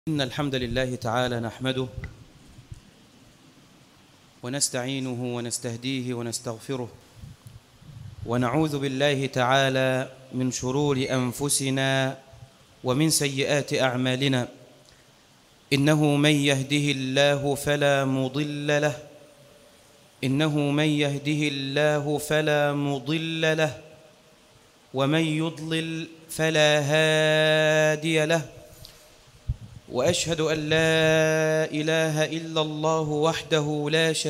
إن الحمد لله تعالى نحمده ونستعينه ونستهديه ونستغفره ونعوذ بالله تعالى من شرور أنفسنا ومن سيئات أعمالنا. إنه من يهده الله فلا مضل له ومن يضلل فلا هادي له. وأشهد أن لا إله إلا الله وحده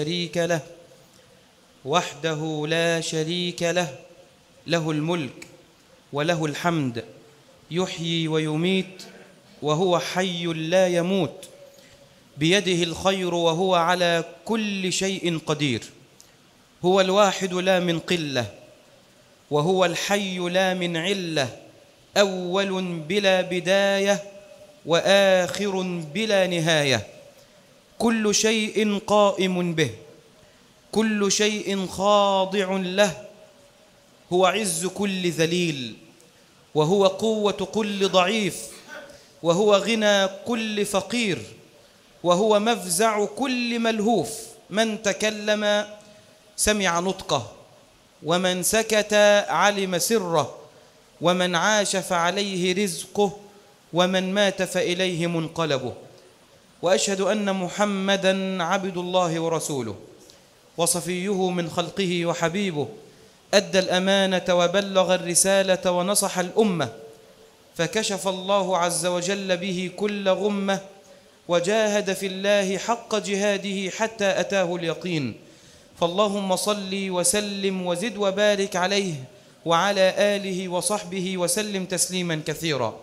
لا شريك له له الملك وله الحمد يحيي ويميت وهو حي لا يموت، بيده الخير وهو على كل شيء قدير. هو الواحد لا من قلة، وهو الحي لا من علة، أول بلا بداية وآخر بلا نهاية. كل شيء قائم به، كل شيء خاضع له. هو عز كل ذليل، وهو قوة كل ضعيف، وهو غنى كل فقير، وهو مفزع كل ملهوف. من تكلم سمع نطقه، ومن سكت علم سره، ومن عاش فعليه رزقه، ومن مات فإليه منقلبه. وأشهد أن محمدًا عبد الله ورسوله وصفيه من خلقه وحبيبه، أدى الأمانة وبلغ الرسالة ونصح الأمة، فكشف الله عز وجل به كل غمة، وجاهد في الله حق جهاده حتى أتاه اليقين. فاللهم صل وسلم وزد وبارك عليه وعلى آله وصحبه وسلم تسليما كثيرا.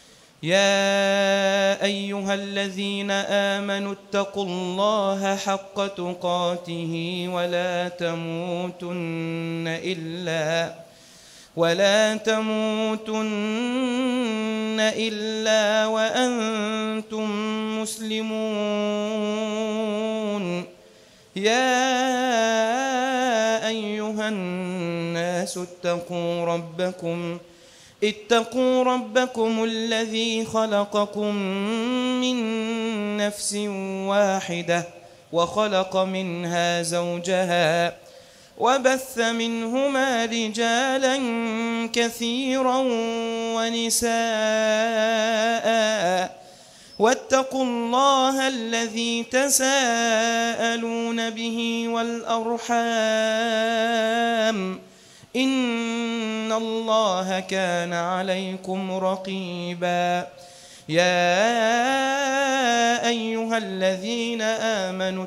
يا أيها الذين آمنوا اتقوا الله حق تقاته ولا تموتن إلا وأنتم مسلمون. يا أيها الناس اتقوا ربكم الذي خلقكم من نفس واحدة وخلق منها زوجها وبث منهما رجالا كثيرا ونساء، واتقوا الله الذي تساءلون به والأرحام، إن الله كان عليكم رقيبا. يا أيها الذين آمنوا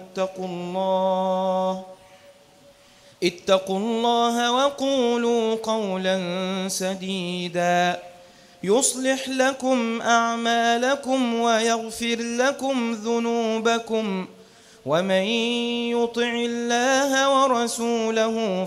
اتقوا الله وقولوا قولا سديدا يصلح لكم أعمالكم ويغفر لكم ذنوبكم، ومن يطع الله ورسوله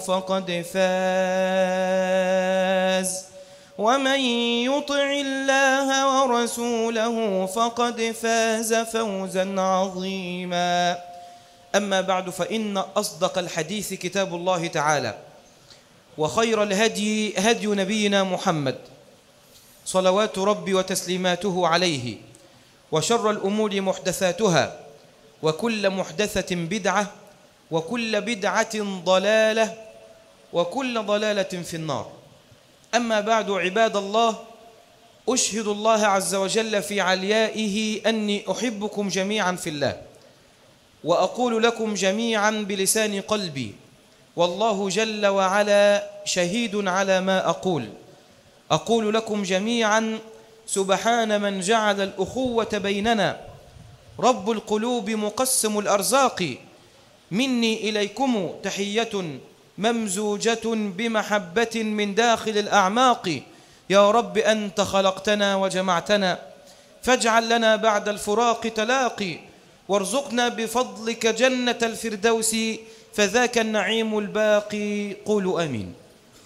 فقد فاز فوزا عظيما. أما بعد، فإن أصدق الحديث كتاب الله تعالى، وخير الهدي هدي نبينا محمد صلوات ربي وتسليماته عليه، وشر الأمور محدثاتها، وكل محدثة بدعة، وكل بدعة ضلالة، وكل ضلالة في النار. أما بعد، عباد الله، أشهد الله عز وجل في عليائه أني أحبكم جميعا في الله، وأقول لكم جميعا بلسان قلبي، والله جل وعلا شهيد على ما أقول لكم جميعا: سبحان من جعل الأخوة بيننا، رب القلوب مقسم الأرزاق، مني إليكم تحية ممزوجة بمحبة من داخل الأعماق. يا رب أنت خلقتنا وجمعتنا، فاجعل لنا بعد الفراق تلاقي، وارزقنا بفضلك جنة الفردوس، فذاك النعيم الباقي. قولوا آمين.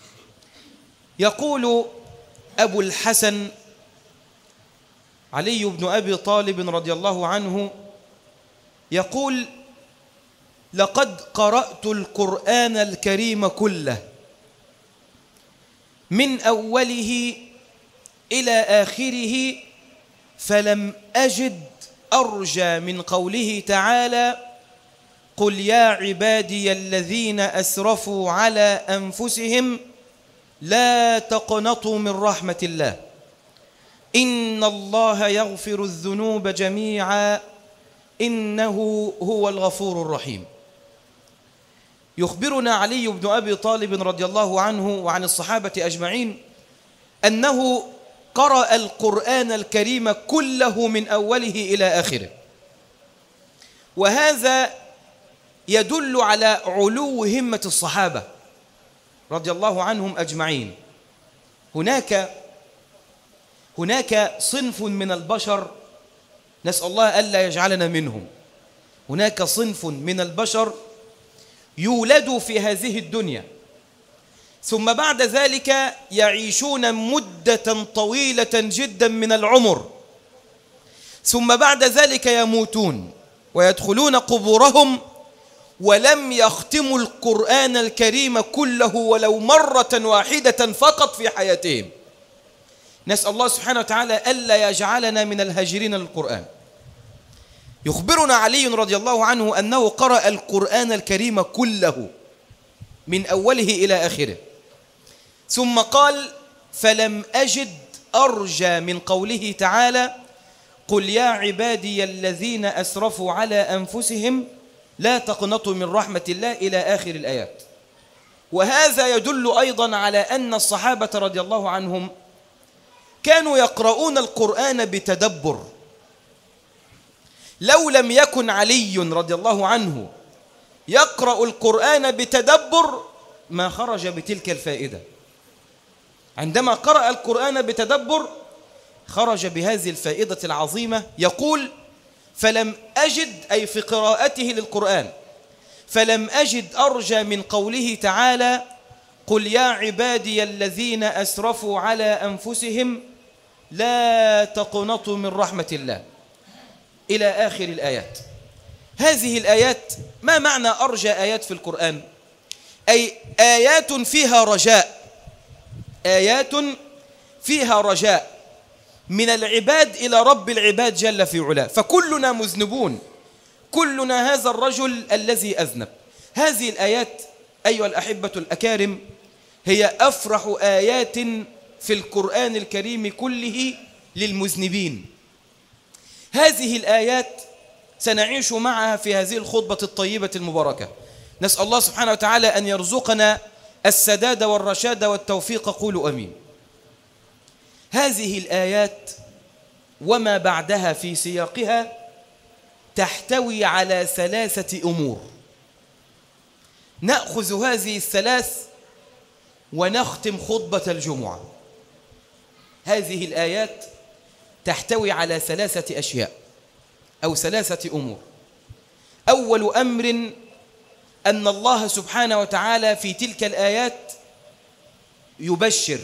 يقول أبو الحسن علي بن أبي طالب رضي الله عنه، يقول: لقد قرأت القرآن الكريم كله من أوله إلى آخره، فلم أجد أرجى من قوله تعالى قل يا عبادي الذين أسرفوا على أنفسهم لا تقنطوا من رحمة الله إن الله يغفر الذنوب جميعا إنه هو الغفور الرحيم. يخبرنا علي بن أبي طالب رضي الله عنه وعن الصحابة أجمعين أنه قرأ القرآن الكريم كله من أوله إلى آخره، وهذا يدل على علو همة الصحابة رضي الله عنهم أجمعين. هناك صنف من البشر نسأل الله ألا يجعلنا منهم. هناك صنف من البشر يولدوا في هذه الدنيا ثم بعد ذلك يعيشون مدة طويلة جدا من العمر، ثم بعد ذلك يموتون ويدخلون قبورهم ولم يختموا القرآن الكريم كله ولو مرة واحدة فقط في حياتهم. نسأل الله سبحانه وتعالى ألا يجعلنا من الهاجرين للقرآن. يخبرنا علي رضي الله عنه أنه قرأ القرآن الكريم كله من أوله إلى آخره، ثم قال فلم أجد أرجى من قوله تعالى قل يا عبادي الذين أسرفوا على أنفسهم لا تقنطوا من رحمة الله إلى آخر الآيات. وهذا يدل أيضا على أن الصحابة رضي الله عنهم كانوا يقرؤون القرآن بتدبر. لو لم يكن علي رضي الله عنه يقرأ القرآن بتدبر ما خرج بتلك الفائدة. عندما قرأ القرآن بتدبر خرج بهذه الفائدة العظيمة. يقول فلم أجد، أي في قراءته للقرآن، فلم أجد أرجى من قوله تعالى قل يا عبادي الذين أسرفوا على أنفسهم لا تقنطوا من رحمة الله إلى آخر الآيات. هذه الآيات ما معنى أرجى آيات في القرآن؟ أي آيات فيها رجاء، آيات فيها رجاء من العباد إلى رب العباد جل في علاه. فكلنا مذنبون، كلنا هذا الرجل الذي أذنب. هذه الآيات أيها الأحبة الأكارم هي أفرح آيات في القرآن الكريم كله للمذنبين. هذه الآيات سنعيش معها في هذه الخطبة الطيبة المباركة. نسأل الله سبحانه وتعالى أن يرزقنا السداد والرشاد والتوفيق، قولوا أمين. هذه الآيات وما بعدها في سياقها تحتوي على 3 أمور. نأخذ هذه الثلاث ونختم خطبة الجمعة. هذه الآيات تحتوي على 3 أشياء أو 3 أمور. أول أمر أن الله سبحانه وتعالى في تلك الآيات يبشر.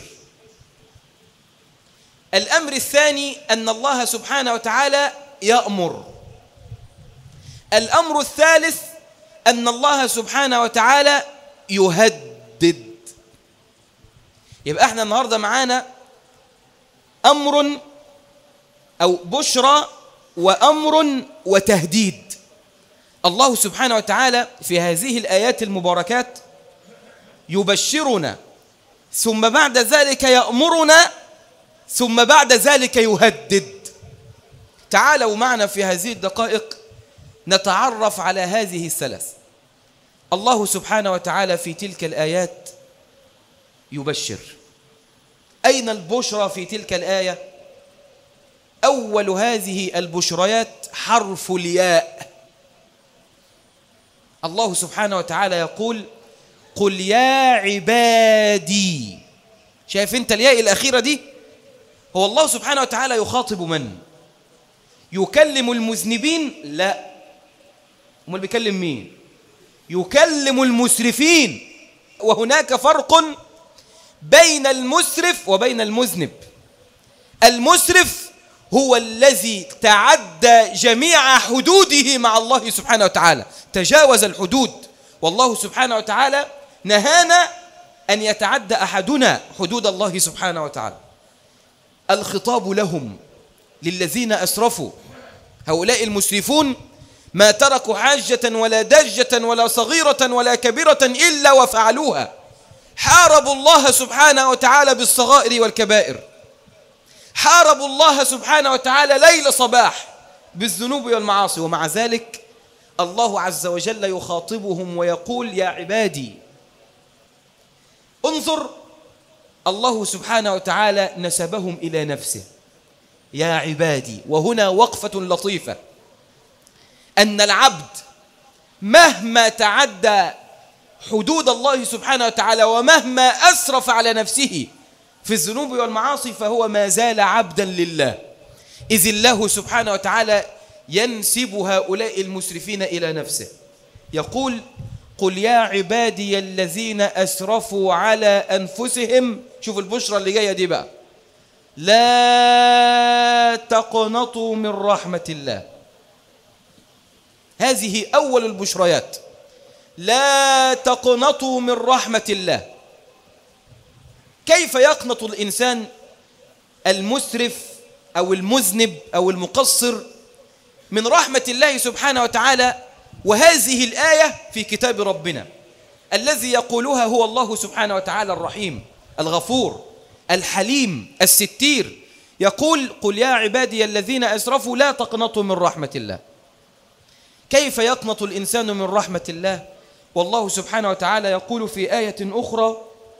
الأمر الثاني أن الله سبحانه وتعالى يأمر. الأمر الثالث أن الله سبحانه وتعالى يهدد. يبقى احنا النهاردة معانا أمر أو بشرى وأمر وتهديد. الله سبحانه وتعالى في هذه الآيات المباركات يبشرنا، ثم بعد ذلك يأمرنا، ثم بعد ذلك يهدد. تعالوا معنا في هذه الدقائق نتعرف على هذه الثلاث. الله سبحانه وتعالى في تلك الآيات يبشر. أين البشرى في تلك الآية؟ أول هذه البشريات حرف الياء. الله سبحانه وتعالى يقول قل يا عبادي. شايف انت الياء الأخيرة دي؟ هو الله سبحانه وتعالى يخاطب من؟ يكلم المذنبين؟ لا. امال بيكلم مين؟ يكلم المسرفين. وهناك فرق بين المسرف وبين المذنب. المسرف هو الذي تعدى جميع حدوده مع الله سبحانه وتعالى، تجاوز الحدود. والله سبحانه وتعالى نهانا أن يتعدى أحدنا حدود الله سبحانه وتعالى. الخطاب لهم، للذين أسرفوا هؤلاء المسرفون ما تركوا حاجة ولا دجة ولا صغيرة ولا كبيرة إلا وفعلوها. حاربوا الله سبحانه وتعالى بالصغائر والكبائر، حاربوا الله سبحانه وتعالى ليل صباح بالذنوب والمعاصي، ومع ذلك الله عز وجل يخاطبهم ويقول يا عبادي. انظر، الله سبحانه وتعالى نسبهم إلى نفسه، يا عبادي. وهنا وقفة لطيفة، أن العبد مهما تعدى حدود الله سبحانه وتعالى ومهما أسرف على نفسه في الذنوب والمعاصي فهو ما زال عبدا لله، إذ الله سبحانه وتعالى ينسب هؤلاء المسرفين إلى نفسه. يقول قل يا عبادي الذين أسرفوا على أنفسهم، شوف البشرى اللي جاية دي بقى، لا تقنطوا من رحمة الله. هذه أول البشريات، لا تقنطوا من رحمة الله. كيف يقنط الإنسان المسرف أو المذنب أو المقصر من رحمة الله سبحانه وتعالى، وهذه الآية في كتاب ربنا الذي يقولها هو الله سبحانه وتعالى الرحيم الغفور الحليم الستير. يقول قل يا عبادي الذين أسرفوا لا تقنطوا من رحمة الله. كيف يقنط الإنسان من رحمة الله؟ والله سبحانه وتعالى يقول في آية أخرى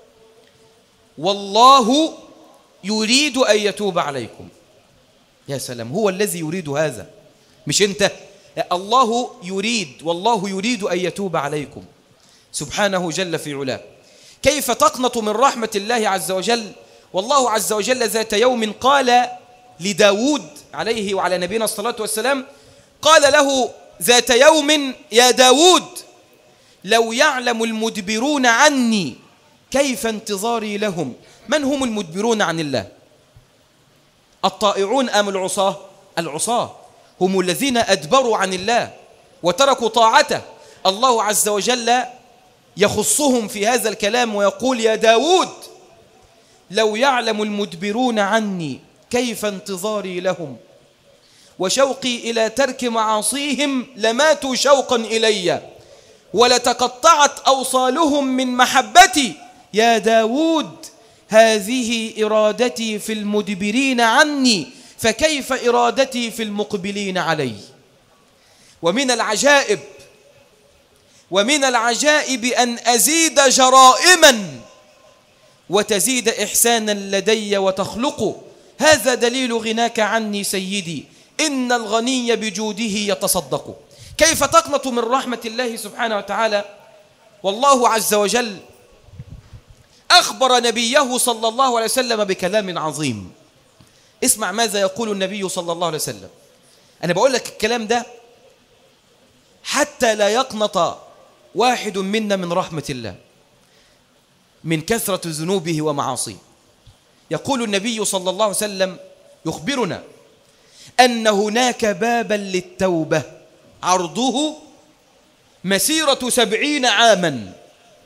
والله يريد أن يتوب عليكم. يا سلام، هو الذي يريد هذا مش أنت. الله يريد، والله يريد أن يتوب عليكم سبحانه جل في علاه. كيف تقنط من رحمة الله عز وجل؟ والله عز وجل ذات يوم قال لداود عليه وعلى نبينا الصلاة والسلام، قال له ذات يوم يا داود لو يعلم المدبرون عني كيف انتظاري لهم. من هم المدبرون عن الله؟ الطائعون أم العصاة؟ العصاة هم الذين أدبروا عن الله وتركوا طاعته. الله عز وجل يخصهم في هذا الكلام ويقول يا داود لو يعلم المدبرون عني كيف انتظاري لهم وشوقي إلى ترك معاصيهم لماتوا شوقا إلي ولتقطعت أوصالهم من محبتي. يا داود هذه إرادتي في المدبرين عني فكيف إرادتي في المقبلين علي. ومن العجائب أن أزيد جرائما وتزيد إحسانا لدي وتخلق. هذا دليل غناك عني سيدي إن الغني بجوده يتصدق. كيف تقنط من رحمة الله سبحانه وتعالى؟ والله عز وجل أخبر نبيه صلى الله عليه وسلم بكلام عظيم. اسمع ماذا يقول النبي صلى الله عليه وسلم. أنا بقول لك الكلام ده حتى لا يقنط واحد منا من رحمة الله من كثرة ذنوبه ومعاصيه. يقول النبي صلى الله عليه وسلم يخبرنا أن هناك بابا للتوبة عرضه مسيرة 70 عاما.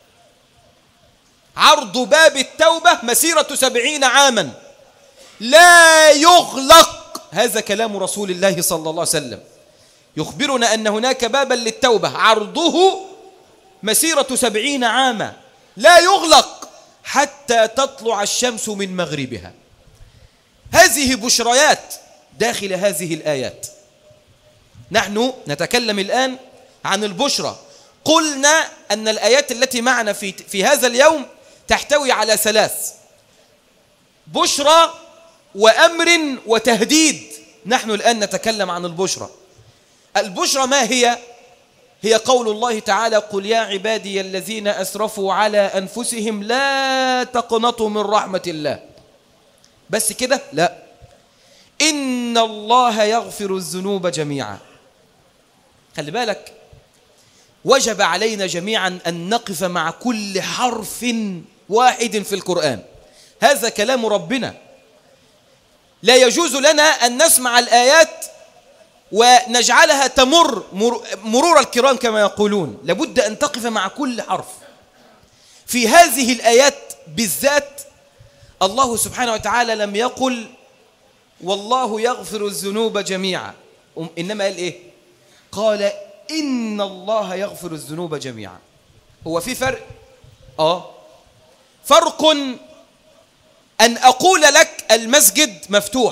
عرض باب التوبة مسيرة 70 عاما لا يغلق. هذا كلام رسول الله صلى الله عليه وسلم يخبرنا أن هناك بابا للتوبة عرضه مسيرة 70 عاما لا يغلق حتى تطلع الشمس من مغربها. هذه بشريات داخل هذه الآيات. نحن نتكلم الآن عن البشرى. قلنا أن الآيات التي معنا في هذا اليوم تحتوي على 3: بشرى وأمر وتهديد. نحن الآن نتكلم عن البشرى. البشرى ما هي؟ هي قول الله تعالى قل يا عبادي الذين أسرفوا على أنفسهم لا تقنطوا من رحمة الله. بس كده؟ لا، إن الله يغفر الذنوب جميعا. خلي بالك، وجب علينا جميعا أن نقف مع كل حرف واحد في القرآن. هذا كلام ربنا. لا يجوز لنا أن نسمع الآيات ونجعلها تمر مرور الكرام كما يقولون. لابد أن تقف مع كل حرف. في هذه الآيات بالذات الله سبحانه وتعالى لم يقل والله يغفر الذنوب جميعا إنما قال إيه؟ قال إن الله يغفر الذنوب جميعا. هو في فرق؟ فرق أن أقول لك المسجد مفتوح،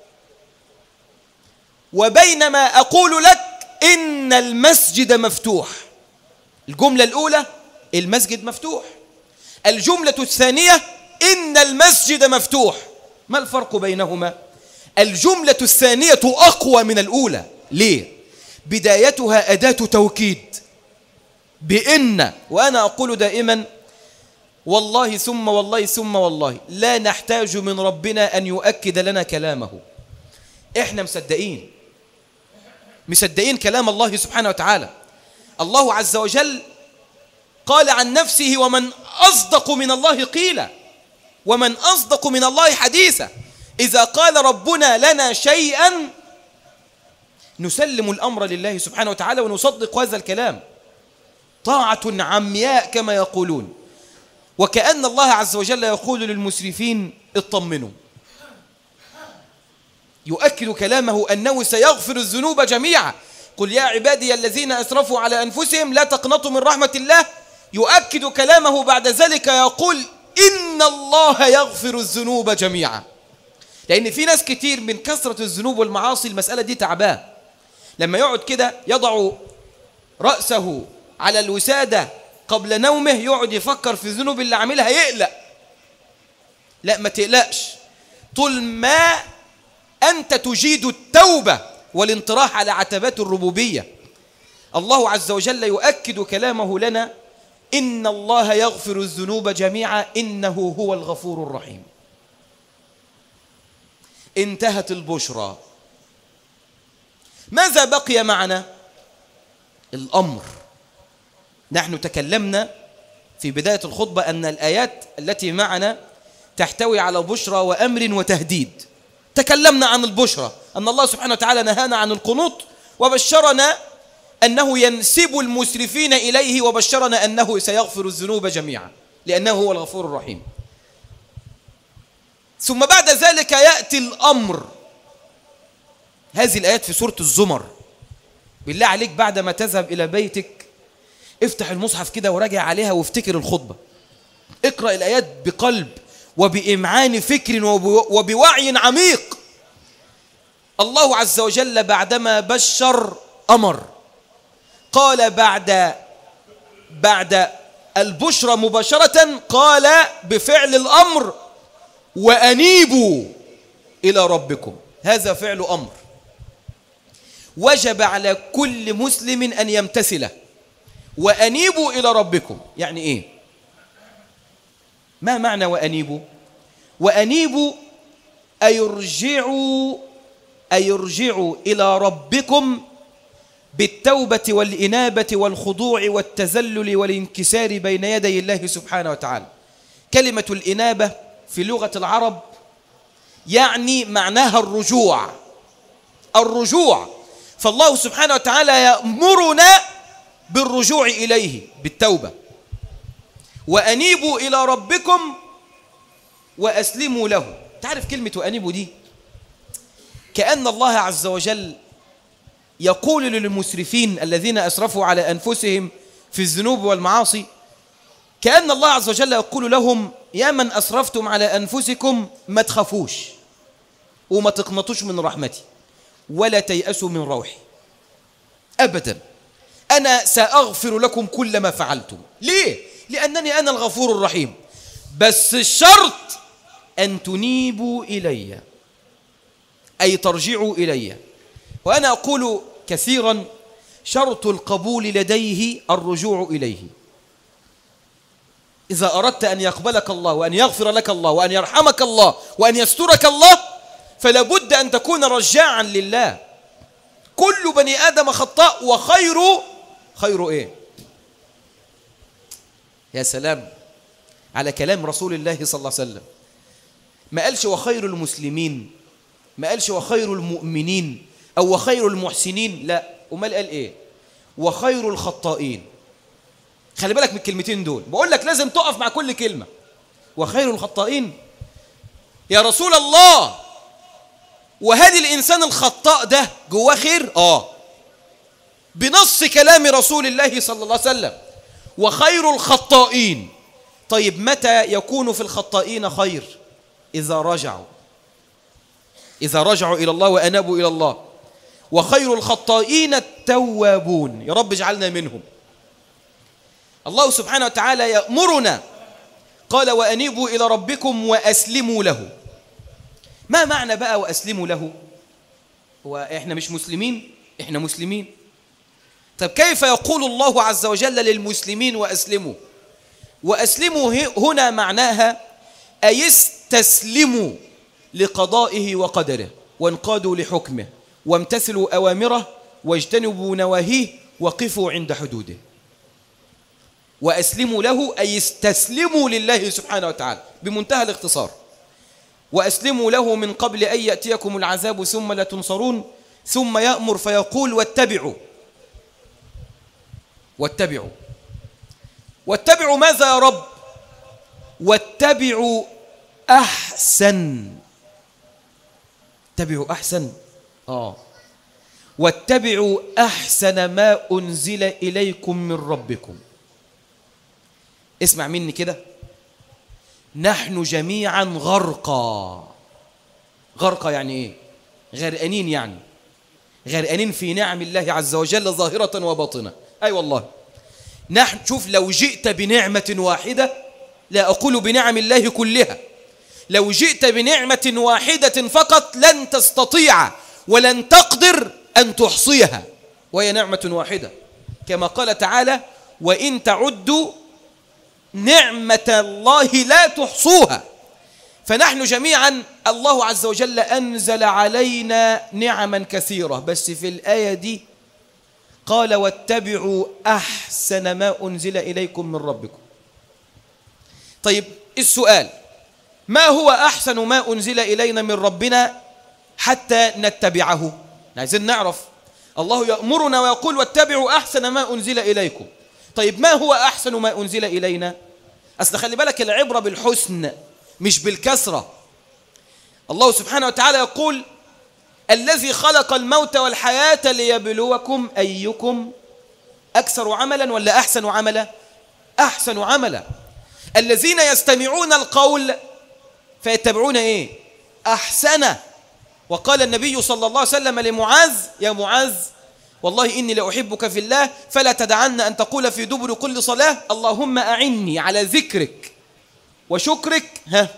وبينما أقول لك إن المسجد مفتوح. الجملة الأولى المسجد مفتوح، الجملة الثانية إن المسجد مفتوح. ما الفرق بينهما؟ الجملة الثانية أقوى من الأولى. ليه؟ بدايتها أداة توكيد بإن، وأنا أقول دائما والله ثم والله ثم والله لا نحتاج من ربنا أن يؤكد لنا كلامه. إحنا مصدقين كلام الله سبحانه وتعالى. الله عز وجل قال عن نفسه ومن أصدق من الله قيلا ومن أصدق من الله حديثا. إذا قال ربنا لنا شيئا نسلم الأمر لله سبحانه وتعالى ونصدق هذا الكلام طاعة عمياء كما يقولون. وكأن الله عز وجل يقول للمسرفين اطمنوا، يؤكد كلامه أنه سيغفر الذنوب جميعا. قل يا عبادي الذين أسرفوا على أنفسهم لا تقنطوا من رحمة الله. يؤكد كلامه بعد ذلك يقول إن الله يغفر الذنوب جميعا. لأن في ناس كتير من كثرة الذنوب والمعاصي المسألة دي تعباه، لما يقعد كده يضع رأسه على الوسادة قبل نومه يقعد يفكر في الذنوب اللي عاملها يقلق. لا، ما تقلقش، طول ما أنت تجيد التوبة والانطراح على عتبات الربوبية. الله عز وجل يؤكد كلامه لنا إن الله يغفر الذنوب جميعا إنه هو الغفور الرحيم. انتهت البشرى. ماذا بقي معنا؟ الأمر. نحن تكلمنا في بداية الخطبة أن الآيات التي معنا تحتوي على بشرى وأمر وتهديد. تكلمنا عن البشرى أن الله سبحانه وتعالى نهانا عن القنوط وبشرنا أنه ينسب المسرفين إليه وبشرنا أنه سيغفر الذنوب جميعا لأنه هو الغفور الرحيم. ثم بعد ذلك يأتي الأمر. هذه الآيات في سورة الزمر. بالله عليك بعد ما تذهب إلى بيتك افتح المصحف كده وراجع عليها وافتكر الخطبة. اقرأ الآيات بقلب وبإمعان فكر وبوعي عميق. الله عز وجل بعدما بشر أمر، قال بعد البشرى مباشرة قال بفعل الأمر وأنيبوا إلى ربكم. هذا فعل أمر وجب على كل مسلم أن يمتثله. وأنيبوا إلى ربكم يعني إيه؟ ما معنى وأنيبوا؟ وأنيبوا أيرجعوا إلى ربكم بالتوبة والإنابة والخضوع والتذلل والانكسار بين يدي الله سبحانه وتعالى. كلمة الإنابة في لغة العرب يعني معناها الرجوع. فالله سبحانه وتعالى يأمرنا بالرجوع إليه بالتوبة. وأنيبوا إلى ربكم وأسلموا له. تعرف كلمة وأنيبوا دي كأن الله عز وجل يقول للمسرفين الذين أسرفوا على أنفسهم في الذنوب والمعاصي، كأن الله عز وجل يقول لهم يا من أسرفتم على أنفسكم ما تخافوش وما تقنطوش من رحمتي ولا تيأسوا من روحي أبدا. أنا سأغفر لكم كل ما فعلتم. ليه؟ لأنني أنا الغفور الرحيم، بس الشرط أن تنيبوا إلي، أي ترجعوا إلي. وأنا أقول كثيرا شرط القبول لديه الرجوع إليه. إذا أردت أن يقبلك الله وأن يغفر لك الله وأن يرحمك الله وأن يسترك الله فلا بد أن تكون رجاعا لله. كل بني آدم خطاء وخير إيه؟ يا سلام على كلام رسول الله صلى الله عليه وسلم. ما قالش وخير المسلمين، ما قالش وخير المؤمنين أو وخير المحسنين، لا. وما قال إيه؟ وخير الخطائين. خلي بالك من الكلمتين دول، بقول لك لازم تقف مع كل كلمة. وخير الخطائين. يا رسول الله وهل الإنسان الخطاء ده جواه خير؟ بنص كلام رسول الله صلى الله عليه وسلم: وخير الخطائين. طيب متى يكون في الخطائين خير؟ إذا رجعوا إلى الله وأنابوا إلى الله. وخير الخطائين التوابون. يا رب اجعلنا منهم. الله سبحانه وتعالى يأمرنا، قال: وأنيبوا إلى ربكم وأسلموا له. ما معنى بقى وأسلموا له؟ وإحنا مش مسلمين؟ إحنا مسلمين. طب كيف يقول الله عز وجل للمسلمين وأسلموا؟ وأسلموا هنا معناها أي استسلموا لقضائه وقدره، وانقادوا لحكمه، وامتثلوا أوامره، واجتنبوا نواهيه، وقفوا عند حدوده. وأسلموا له أي استسلموا لله سبحانه وتعالى بمنتهى الاختصار. وأسلموا له من قبل أن يأتيكم العذاب ثم لا تنصرون. ثم يأمر فيقول: واتبعوا ماذا يا رب؟ واتبعوا أحسن. واتبعوا أحسن ما أنزل إليكم من ربكم. اسمع مني كده: نحن جميعا غرقى يعني ايه؟ غرقانين، يعني غرقانين في نعم الله عز وجل ظاهرة وباطنة. أي والله. نحن شوف، لو جئت بنعمة واحدة، لا أقول بنعم الله كلها، لو جئت بنعمة واحدة فقط لن تستطيع ولن تقدر أن تحصيها، وهي نعمة واحدة، كما قال تعالى: وإن تعدوا نعمة الله لا تحصوها. فنحن جميعا الله عز وجل أنزل علينا نعما كثيرة، بس في الآية دي قال: واتبعوا أحسن ما أنزل إليكم من ربكم. طيب السؤال: ما هو أحسن ما أنزل إلينا من ربنا حتى نتبعه؟ عايزين نعرف. الله يأمرنا ويقول: واتبعوا أحسن ما أنزل إليكم. طيب ما هو أحسن ما أنزل إلينا؟ أصل خلي بالك، العبرة بالحسن مش بالكسرة. الله سبحانه وتعالى يقول: الذي خلق الموت والحياة ليبلوكم أيكم أكثر عملا ولا أحسن عملا؟ أحسن عملا. الذين يستمعون القول فيتبعون إيه؟ أحسنه. وقال النبي صلى الله عليه وسلم لمعاذ: يا معاذ، والله إني لأحبك في الله، فلا تدعن أن تقول في دبر كل صلاة: اللهم أعني على ذكرك وشكرك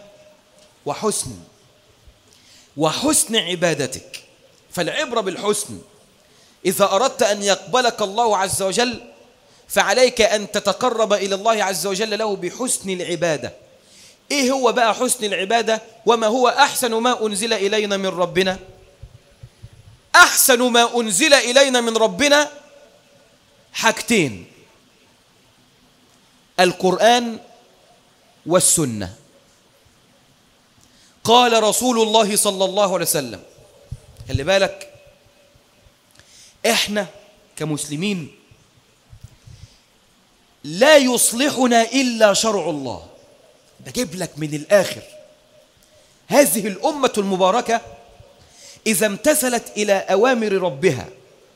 وحسن عبادتك. فالعبرة بالحسن. إذا أردت أن يقبلك الله عز وجل فعليك أن تتقرب إلى الله عز وجل له بحسن العبادة. إيه هو بقى حسن العبادة؟ وما هو أحسن ما أنزل إلينا من ربنا؟ أحسن ما أنزل إلينا من ربنا حاجتين: القرآن والسنة. قال رسول الله صلى الله عليه وسلم. خلي بالك، إحنا كمسلمين لا يصلحنا إلا شرع الله. بجيب لك من الآخر، هذه الأمة المباركة إذا امتثلت إلى أوامر ربها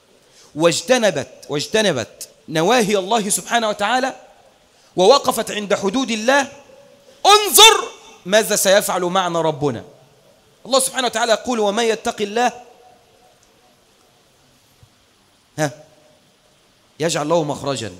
واجتنبت نواهي الله سبحانه وتعالى ووقفت عند حدود الله، انظر ماذا سيفعل معنا ربنا. الله سبحانه وتعالى يقول: ومن يتق الله يجعل له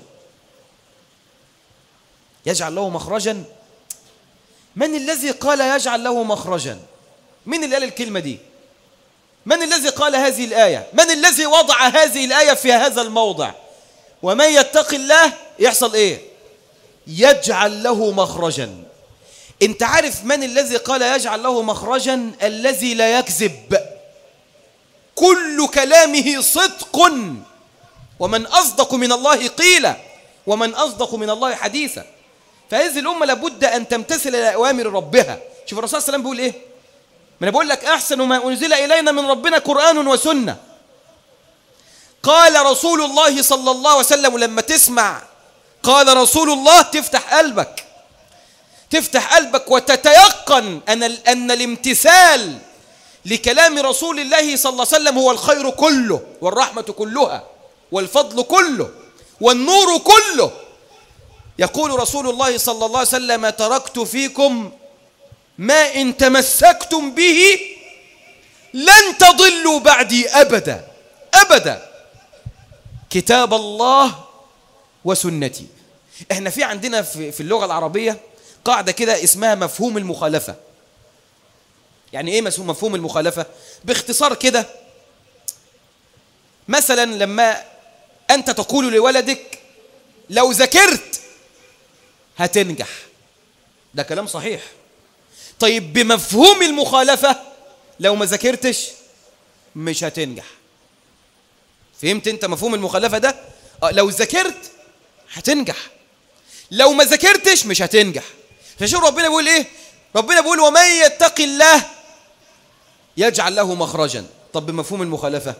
مخرجا. من الذي قال يجعل له مخرجا؟ من اللي قال الكلمة دي؟ من الذي قال هذه الآية؟ من الذي وضع هذه الآية في هذا الموضع؟ ومن يتق الله يحصل إيه؟ يجعل له مخرجا. انت عارف من الذي قال يجعل له مخرجا؟ الذي لا يكذب، كل كلامه صدق، ومن أصدق من الله قيلا ومن أصدق من الله حديثا. فهذه الأمة لابد أن تمتثل إلى أوامر ربها. شوف الرسول صلى الله عليه وسلم بيقول إيه؟ ما أنا بقول لك أحسن ما أنزل إلينا من ربنا قرآن وسنة. قال رسول الله صلى الله عليه وسلم. لما تسمع قال رسول الله تفتح قلبك وتتيقن أن الامتثال لكلام رسول الله صلى الله عليه وسلم هو الخير كله والرحمة كلها والفضل كله والنور كله. يقول رسول الله صلى الله عليه وسلم: تركت فيكم ما إن تمسكتم به لن تضلوا بعدي أبدا أبدا، كتاب الله وسنتي. احنا في عندنا في اللغة العربية قاعدة كده اسمها مفهوم المخالفة. يعني ايه مفهوم المخالفة؟ باختصار كده، مثلا لما أنت تقول لولدك لو ذاكرت هتنجح، ده كلام صحيح. طيب بمفهوم المخالفة لو ما ذاكرتش مش هتنجح. فهمت انت مفهوم المخالفة ده؟ لو ذاكرت هتنجح، لو ما ذاكرتش مش هتنجح. فشوف ربنا بيقول ايه؟ ربنا بيقول: ومن يتق الله يجعل له مخرجا. طب بمفهوم المخالفة: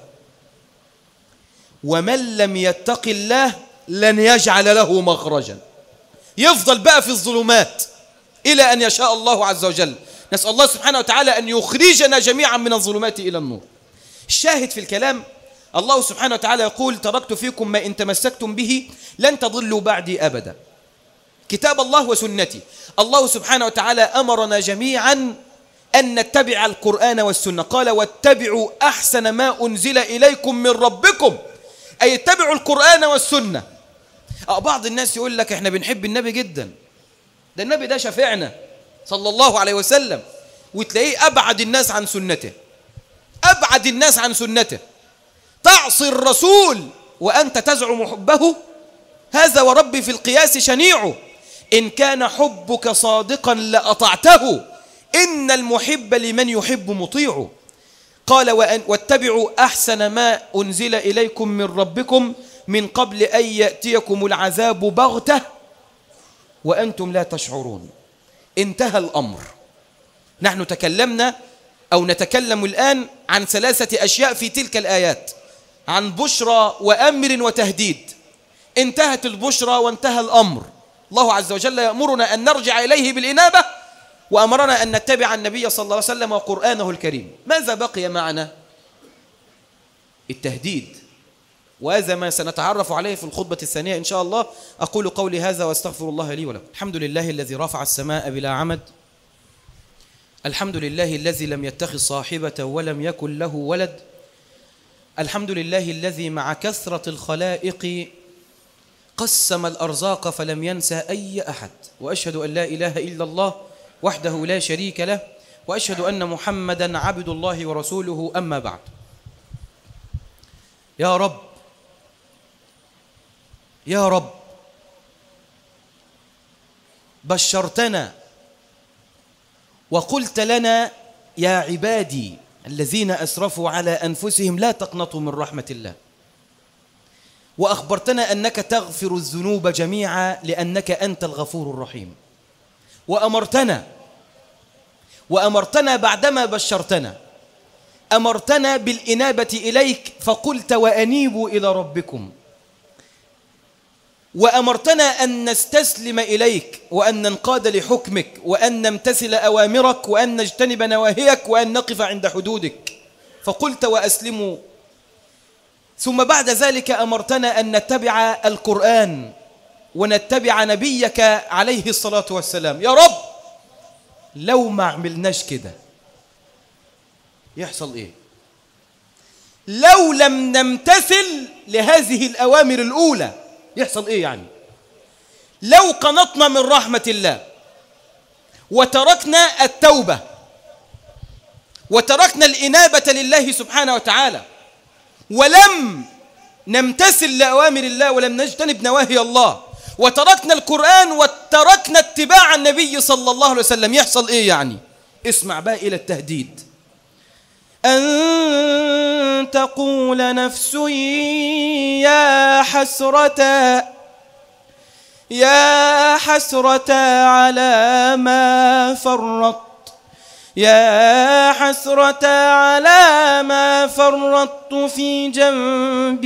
ومن لم يتق الله لن يجعل له مخرجا. يفضل بقى في الظلمات إلى أن يشاء الله عز وجل. نسأل الله سبحانه وتعالى أن يخرجنا جميعا من الظلمات إلى النور. الشاهد في الكلام، الله سبحانه وتعالى يقول: تركت فيكم ما إن تمسكتم به لن تضلوا بعدي أبدا، كتاب الله وسنتي. الله سبحانه وتعالى أمرنا جميعا أن نتبع القرآن والسنة. قال: واتبعوا أحسن ما أنزل إليكم من ربكم، أي اتبعوا القرآن والسنة. بعض الناس يقول لك احنا بنحب النبي جدا، ده النبي ده شفيعنا صلى الله عليه وسلم، وتلاقيه أبعد الناس عن سنته، أبعد الناس عن سنته. تعصي الرسول وأنت تزعم حبه، هذا وربي في القياس شنيع. إن كان حبك صادقا لأطعته، إن المحب لمن يحب مطيع. قال: واتبعوا أحسن ما أنزل إليكم من ربكم من قبل أن يأتيكم العذاب بغتة وأنتم لا تشعرون. انتهى الأمر. نحن تكلمنا أو نتكلم الآن عن 3 أشياء في تلك الآيات، عن بشرى وأمر وتهديد. انتهت البشرى وانتهى الأمر. الله عز وجل يأمرنا أن نرجع إليه بالإنابة، وأمرنا أن نتبع النبي صلى الله عليه وسلم وقرآنه الكريم. ماذا بقي معنا؟ التهديد، وهذا ما سنتعرف عليه في الخطبة الثانية إن شاء الله. أقول قولي هذا وأستغفر الله لي ولكم. الحمد لله الذي رفع السماء بلا عمد، الحمد لله الذي لم يتخذ صاحبة ولم يكن له ولد، الحمد لله الذي مع كثرة الخلائق قسم الأرزاق فلم ينسى أي أحد. وأشهد أن لا إله إلا الله وحده لا شريك له، وأشهد أن محمدا عبد الله ورسوله. أما بعد، يا رب يا رب، بشرتنا وقلت لنا: يا عبادي الذين أسرفوا على أنفسهم لا تقنطوا من رحمة الله. وأخبرتنا أنك تغفر الذنوب جميعا لأنك أنت الغفور الرحيم. وأمرتنا بعدما بشرتنا، أمرتنا بالإنابة إليك، فقلت: وأنيبوا إلى ربكم. وأمرتنا أن نستسلم إليك، وأن ننقاد لحكمك، وأن نمتثل أوامرك، وأن نجتنب نواهيك، وأن نقف عند حدودك، فقلت: وأسلموا. ثم بعد ذلك أمرتنا أن نتبع القرآن ونتبع نبيك عليه الصلاة والسلام. يا رب، لو ما عملناش كده يحصل إيه؟ لو لم نمتثل لهذه الأوامر الأولى يحصل إيه يعني؟ لو قنطنا من رحمة الله وتركنا التوبة وتركنا الإنابة لله سبحانه وتعالى ولم نمتثل لأوامر الله ولم نجتنب نواهي الله وتركنا القرآن وتركنا اتباع النبي صلى الله عليه وسلم، يحصل إيه يعني؟ اسمع بقى إلى التهديد: أن تقول نفس يا حسرة على ما فرطت في جنب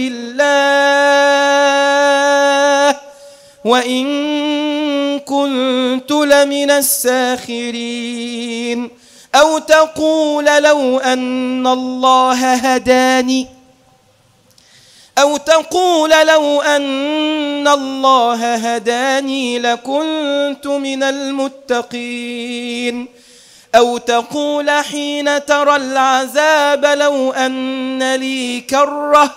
الله وإن كنت لمن الساخرين. أو تقول لو أن الله هداني، أو تقول لو أن الله هداني لكنت من المتقين، أو تقول حين ترى العذاب لو أن لي كرة،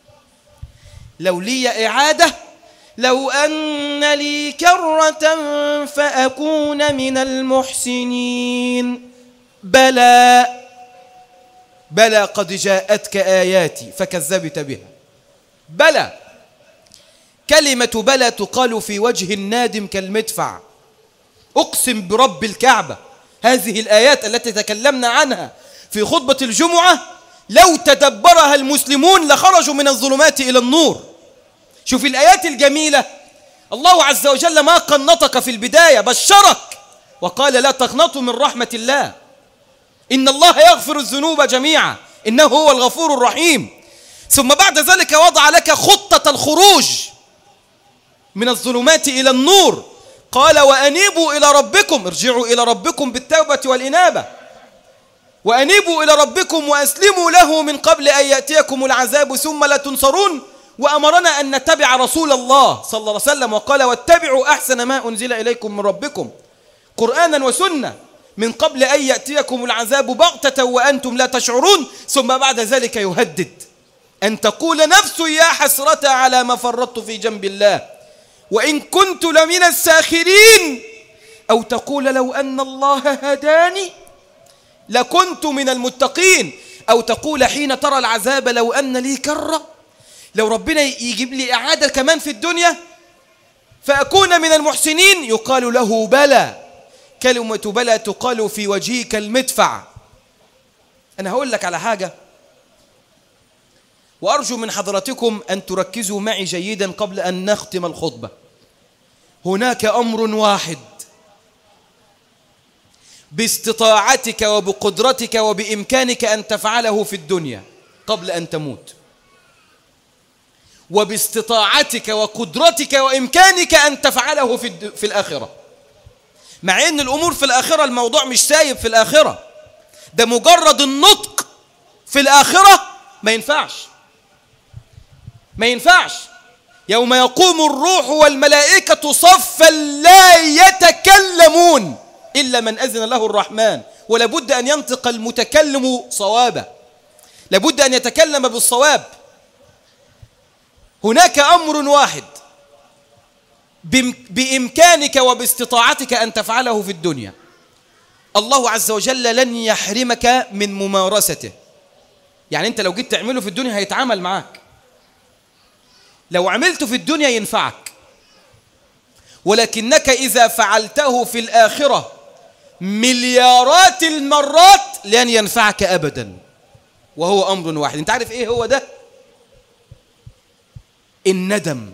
لو لي إعادة، لو أن لي كرة فأكون من المحسنين. بلى بلى قد جاءتك آياتي فكذبت بها. بلى، كلمة بلى تقال في وجه النادم كالمدفع. أقسم برب الكعبة هذه الآيات التي تكلمنا عنها في خطبة الجمعة لو تدبرها المسلمون لخرجوا من الظلمات إلى النور. شوف الآيات الجميلة، الله عز وجل ما قنطك في البداية، بشرك وقال لا تقنطوا من رحمة الله، إن الله يغفر الذنوب جميعا إنه هو الغفور الرحيم. ثم بعد ذلك وضع لك خطة الخروج من الظلمات إلى النور، قال وأنيبوا إلى ربكم، ارجعوا إلى ربكم بالتوبة والإنابة، وأنيبوا إلى ربكم وأسلموا له من قبل أن يأتيكم العذاب ثم لا تنصرون. وأمرنا أن نتبع رسول الله صلى الله عليه وسلم وقال واتبعوا أحسن ما أنزل إليكم من ربكم قرآنا وسنة من قبل أن يأتيكم العذاب بغتة وأنتم لا تشعرون. ثم بعد ذلك يهدد أن تقول نفس يا حسرة على ما فرطت في جنب الله وإن كنت لمن الساخرين، أو تقول لو أن الله هداني لكنت من المتقين، أو تقول حين ترى العذاب لو أن لي كرة، لو ربنا يجيب لي إعادة كمان في الدنيا فأكون من المحسنين. يقال له بلى، كلمة بلى تقال في وجهك المدفع. أنا هقول لك على حاجة وأرجو من حضراتكم أن تركزوا معي جيدا قبل أن نختم الخطبة. هناك أمر واحد باستطاعتك وبقدرتك وبإمكانك أن تفعله في الدنيا قبل أن تموت، وباستطاعتك وقدرتك وإمكانك أن تفعله في الآخرة. مع أن الأمور في الآخرة الموضوع مش سايب في الآخرة، ده مجرد النطق في الآخرة ما ينفعش، ما ينفعش. يوم يقوم الروح والملائكة صفا لا يتكلمون إلا من أذن له الرحمن، ولابد أن ينطق المتكلم صوابا، لابد أن يتكلم بالصواب. هناك أمر واحد بإمكانك وباستطاعتك أن تفعله في الدنيا، الله عز وجل لن يحرمك من ممارسته. يعني أنت لو جيت تعمله في الدنيا هيتعامل معك، لو عملته في الدنيا ينفعك، ولكنك إذا فعلته في الآخرة مليارات المرات لن ينفعك أبدا، وهو أمر واحد. أنت عارف إيه هو ده؟ الندم.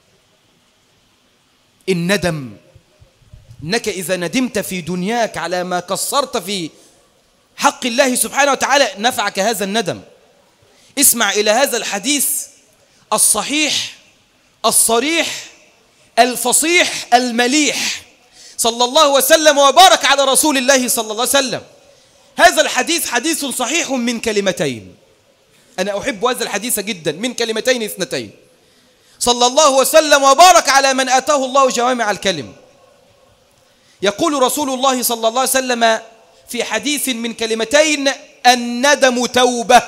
الندم، إنك إذا ندمت في دنياك على ما قصرت في حق الله سبحانه وتعالى نفعك هذا الندم. اسمع إلى هذا الحديث الصحيح الصريح الفصيح المليح، صلى الله وسلم وبارك على رسول الله صلى الله عليه وسلم. هذا الحديث حديث صحيح من كلمتين، أنا أحب هذا الحديث جدا، من كلمتين اثنتين. صلى الله وسلم وبارك على من آتاه الله جوامع الكلم. يقول رسول الله صلى الله عليه وسلم في حديث من كلمتين: الندم توبة.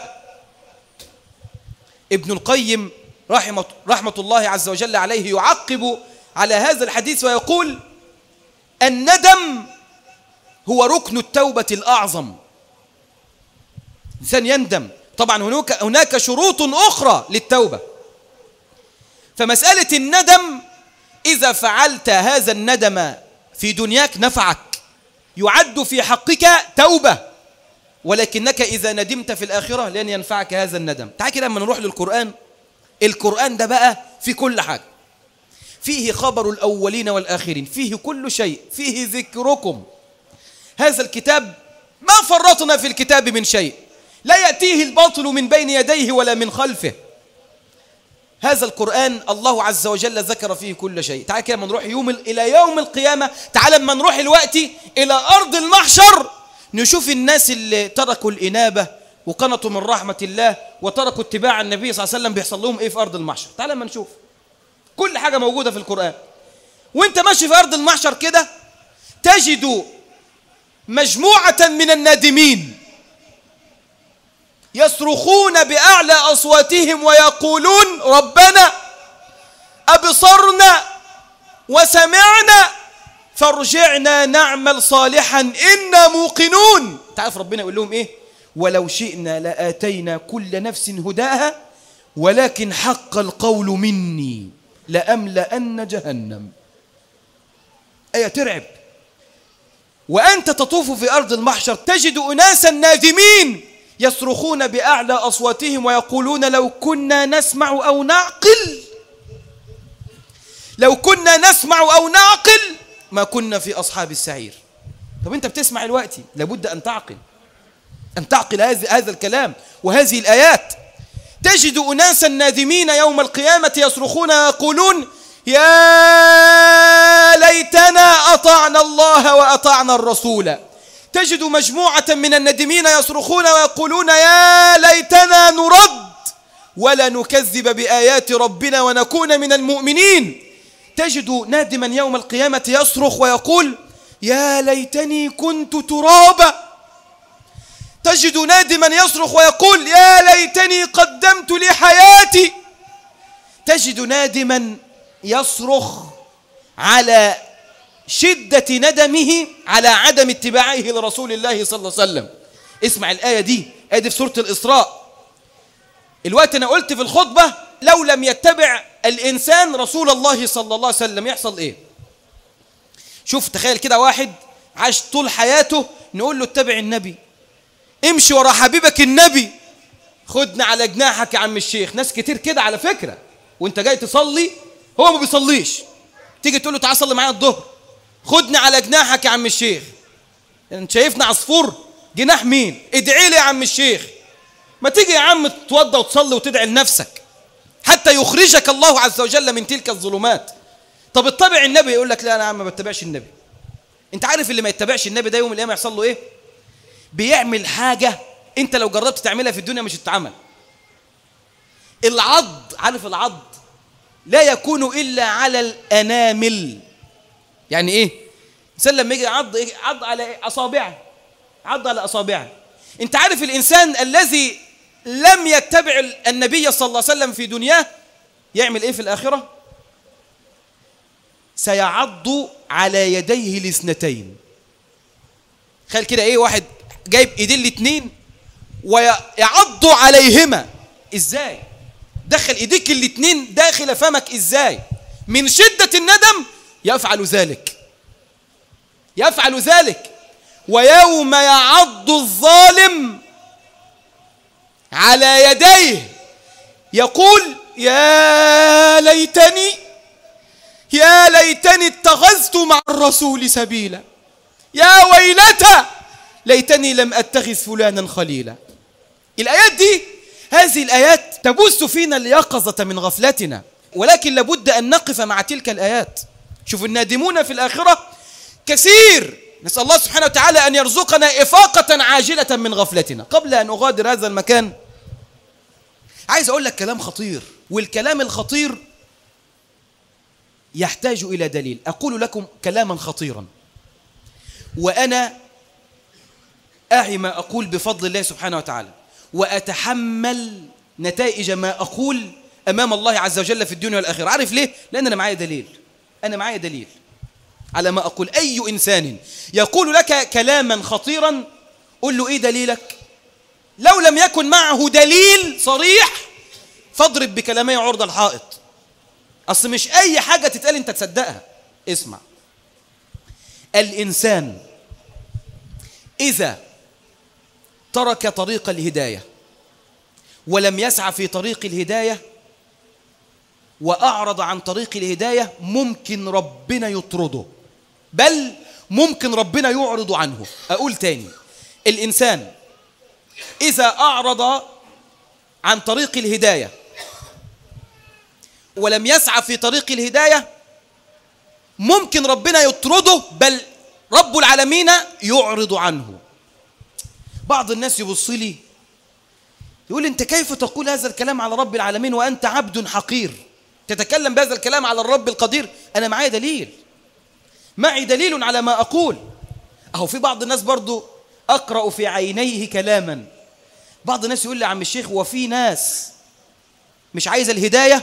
ابن القيم رحمة الله عز وجل عليه يعقب على هذا الحديث ويقول: الندم هو ركن التوبة الأعظم. إنسان يندم، طبعا هناك شروط أخرى للتوبة، فمسألة الندم إذا فعلت هذا الندم في دنياك نفعك، يعد في حقك توبة، ولكنك إذا ندمت في الآخرة لن ينفعك هذا الندم. تعال كده لما نروح للقرآن، القرآن ده بقى في كل حاجة، فيه خبر الأولين والآخرين، فيه كل شيء، فيه ذكركم. هذا الكتاب ما فرطنا في الكتاب من شيء، لا يأتيه الباطل من بين يديه ولا من خلفه. هذا القرآن الله عز وجل ذكر فيه كل شيء. تعال كده لما نروح إلى يوم القيامة، تعال لما نروح الوقت إلى أرض المحشر، نشوف الناس اللي تركوا الإنابة وقنطوا من رحمة الله وتركوا اتباع النبي صلى الله عليه وسلم بيحصل لهم إيه في أرض المحشر. تعال ما نشوف كل حاجة موجودة في القرآن. وانت ماشي في أرض المحشر كده تجد مجموعة من النادمين يصرخون بأعلى أصواتهم ويقولون ربنا أبصرنا وسمعنا فارجعنا نعمل صالحا إنا موقنون. تعرف ربنا يقول لهم إيه؟ ولو شئنا لآتينا كل نفس هداها ولكن حق القول مني لأملأن جهنم. آية ترعب. وأنت تطوف في أرض المحشر تجد أناسا نادمين يصرخون بأعلى أصواتهم ويقولون لو كنا نسمع أو نعقل، لو كنا نسمع أو نعقل ما كنا في أصحاب السعير. طب أنت بتسمع الوقت، لابد أن تعقل، أن تعقل هذا الكلام وهذه الآيات. تجد أناسا نادمين يوم القيامة يصرخون ويقولون يا ليتنا أطعنا الله وأطعنا الرسول. تجد مجموعة من الندمين يصرخون ويقولون يا ليتنا نرد ولا نكذب بآيات ربنا ونكون من المؤمنين. تجد نادما يوم القيامة يصرخ ويقول يا ليتني كنت ترابا. تجد نادما يصرخ ويقول يا ليتني قدمت لحياتي. تجد نادما يصرخ على شدة ندمه على عدم اتباعه لرسول الله صلى الله عليه وسلم. اسمع الآية دي، آية في سورة الإسراء. الوقت أنا قلت في الخطبة لو لم يتبع الإنسان رسول الله صلى الله عليه وسلم يحصل إيه؟ شوف تخيل كده واحد عاش طول حياته نقول له اتبع النبي، امشي ورا حبيبك النبي، خدنا على جناحك يا عم الشيخ. ناس كتير كده على فكرة، وانت جاي تصلي هو ما بيصليش، تيجي تقول له تعال صلي معايا الظهر، خدنا على جناحك يا عم الشيخ. انت شايفنا عصفور؟ جناح مين؟ ادعي لي يا عم الشيخ. ما تيجي يا عم تتوضى وتصلي وتدعي لنفسك حتى يخرجك الله عز وجل من تلك الظلمات. طب اتبع النبي، يقول لك لا انا يا عم ما بتبعش النبي. انت عارف اللي ما يتبعش النبي ده يوم القيامه يحصل له ايه؟ بيعمل حاجه انت لو جربت تعملها في الدنيا مش هتتعمل. العض، عارف العض لا يكون الا على الانامل. يعني ايه؟ الانسان لما يجي يعض عض على اصابعه، عض على اصابعه. انت عارف الانسان الذي لم يتبع النبي صلى الله عليه وسلم في دنياه يعمل ايه في الاخره؟ سيعض على يديه الاثنتين. تخيل كده ايه، واحد جايب ايدين الاثنين ويعض عليهما. ازاي؟ دخل ايديك الاثنين داخل فمك ازاي؟ من شدة الندم يفعل ذلك، يفعل ذلك. ويوم يعض الظالم على يديه يقول يا ليتني اتخذت مع الرسول سبيلا، يا ويلتى ليتني لم أتخذ فلانا خليلا. الآيات دي، هذه الآيات تبث فينا اليقظة من غفلتنا، ولكن لابد أن نقف مع تلك الآيات. شوف النادمون في الآخرة كثير. نسأل الله سبحانه وتعالى أن يرزقنا إفاقة عاجلة من غفلتنا. قبل أن أغادر هذا المكان عايز أقول لك كلام خطير، والكلام الخطير يحتاج إلى دليل. أقول لكم كلاما خطيرا وأنا أعي ما أقول بفضل الله سبحانه وتعالى، وأتحمل نتائج ما أقول أمام الله عز وجل في الدنيا والآخرة. عارف ليه؟ لأن أنا معايا دليل، أنا معايا دليل على ما أقول. أي إنسان يقول لك كلاما خطيرا قل له إيه دليلك؟ لو لم يكن معه دليل صريح فاضرب بكلامي عرض الحائط. أصل مش أي حاجة تتقال أنت تصدقها. اسمع، الإنسان إذا ترك طريق الهداية ولم يسعى في طريق الهداية وأعرض عن طريق الهداية ممكن ربنا يطرده، بل ممكن ربنا يعرض عنه. أقول تاني، الإنسان إذا أعرض عن طريق الهداية ولم يسعى في طريق الهداية ممكن ربنا يطرده، بل رب العالمين يعرض عنه. بعض الناس يبص لي يقول أنت كيف تقول هذا الكلام على رب العالمين وأنت عبد حقير؟ تتكلم بهذا الكلام على الرب القدير. أنا معي دليل، معي دليل على ما أقول. أهو في بعض الناس برضو أقرأ في عينيه كلاما. بعض الناس يقول لي عم الشيخ وفي ناس مش عايزة الهداية.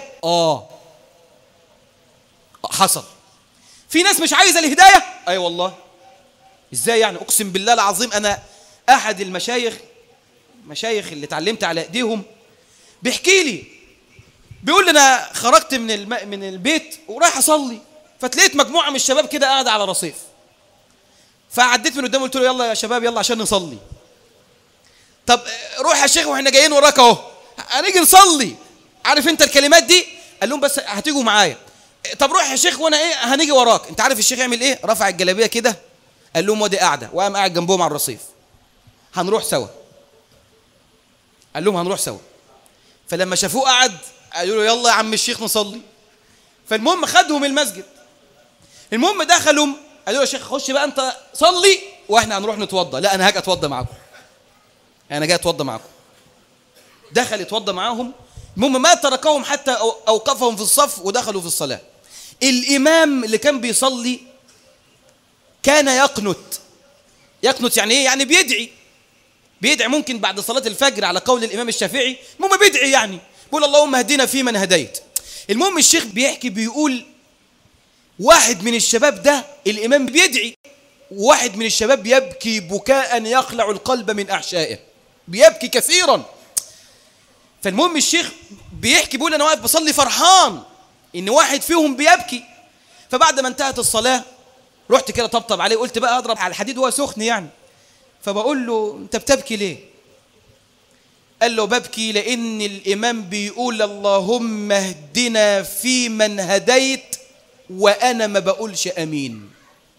حصل في ناس مش عايزة الهداية. أي والله. إزاي يعني؟ أقسم بالله العظيم أنا أحد المشايخ اللي اتعلمت على ايديهم بيحكي لي، بيقول لي انا خرجت من البيت ورايح اصلي، فتلاقيت مجموعه من الشباب كده قاعده على رصيف، فعديت من قدامه قلت له يلا يا شباب يلا عشان نصلي. طب روح يا شيخ واحنا جايين وراك اهو هنيجي نصلي. عارف انت الكلمات دي؟ قال لهم بس هتيجوا معايا. طب روح يا شيخ وانا هنيجي وراك. انت عارف الشيخ يعمل ايه؟ رفع الجلابيه كده قال لهم ودي قاعده، وقام قاعد جنبهم على الرصيف، هنروح سوا. قال لهم هنروح سوا. فلما شافوه قعد قالوا له يلا يا عم الشيخ نصلي. فالمهم خدهم المسجد. المهم دخلوا قالوا له يا شيخ خش بقى انت صلي واحنا هنروح نتوضى. لا انا هاجي اتوضى معاكم، انا جاي اتوضى معاكم. دخل يتوضى معاهم. المهم ما تركهم حتى اوقفهم في الصف ودخلوا في الصلاه. الامام اللي كان بيصلي كان يقنت يعني ايه؟ يعني بيدعي ممكن بعد صلاة الفجر على قول الإمام الشافعي. المهم بيدعي يعني بيقول اللهم اهدنا فيمن هديت. المهم الشيخ بيحكي بيقول واحد من الشباب ده الإمام بيدعي، وواحد من الشباب يبكي بكاء يخلع القلب من أحشائه، بيبكي كثيرا. فالمهم الشيخ بيحكي بيقول أنا واقف بصلي فرحان إن واحد فيهم بيبكي. فبعد ما انتهت الصلاة رحت كده طبطب عليه، قلت بقى أضرب على الحديد وهو سخن يعني. فبقول له انت بتبكي ليه؟ قال له ببكي لان الامام بيقول اللهم اهدنا فيمن هديت وانا ما بقولش امين.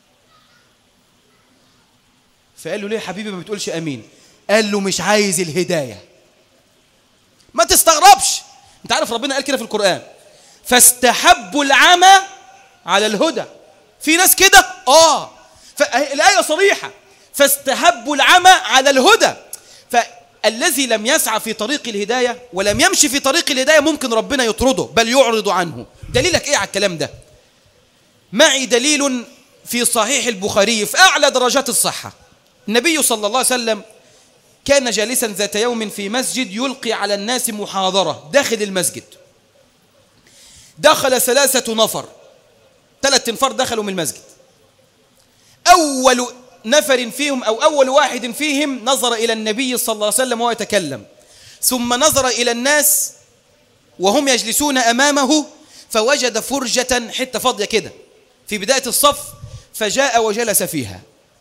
فقال له ليه يا حبيبي ما بتقولش امين؟ قال له مش عايز الهدايه. ما تستغربش، انت عارف ربنا قال كده في القران فاستحبوا العمى على الهدى. في ناس كده فالايه صريحه فاستحبوا العمى على الهدى. فالذي لم يسعى في طريق الهداية ولم يمشي في طريق الهداية ممكن ربنا يطرده بل يعرض عنه. دليلك ايه على الكلام ده؟ معي دليل في صحيح البخاري في أعلى درجات الصحة. النبي صلى الله عليه وسلم كان جالسا ذات يوم في مسجد يلقي على الناس محاضرة داخل المسجد. دخل 3 نفر، 3 أنفار دخلوا من المسجد. أول نفر فيهم أو أول واحد فيهم نظر إلى النبي صلى الله عليه وسلم وهو يتكلم، ثم نظر إلى الناس وهم يجلسون أمامه فوجد فرجة حتة فاضية كده في بداية الصف فجاء وجلس فيها.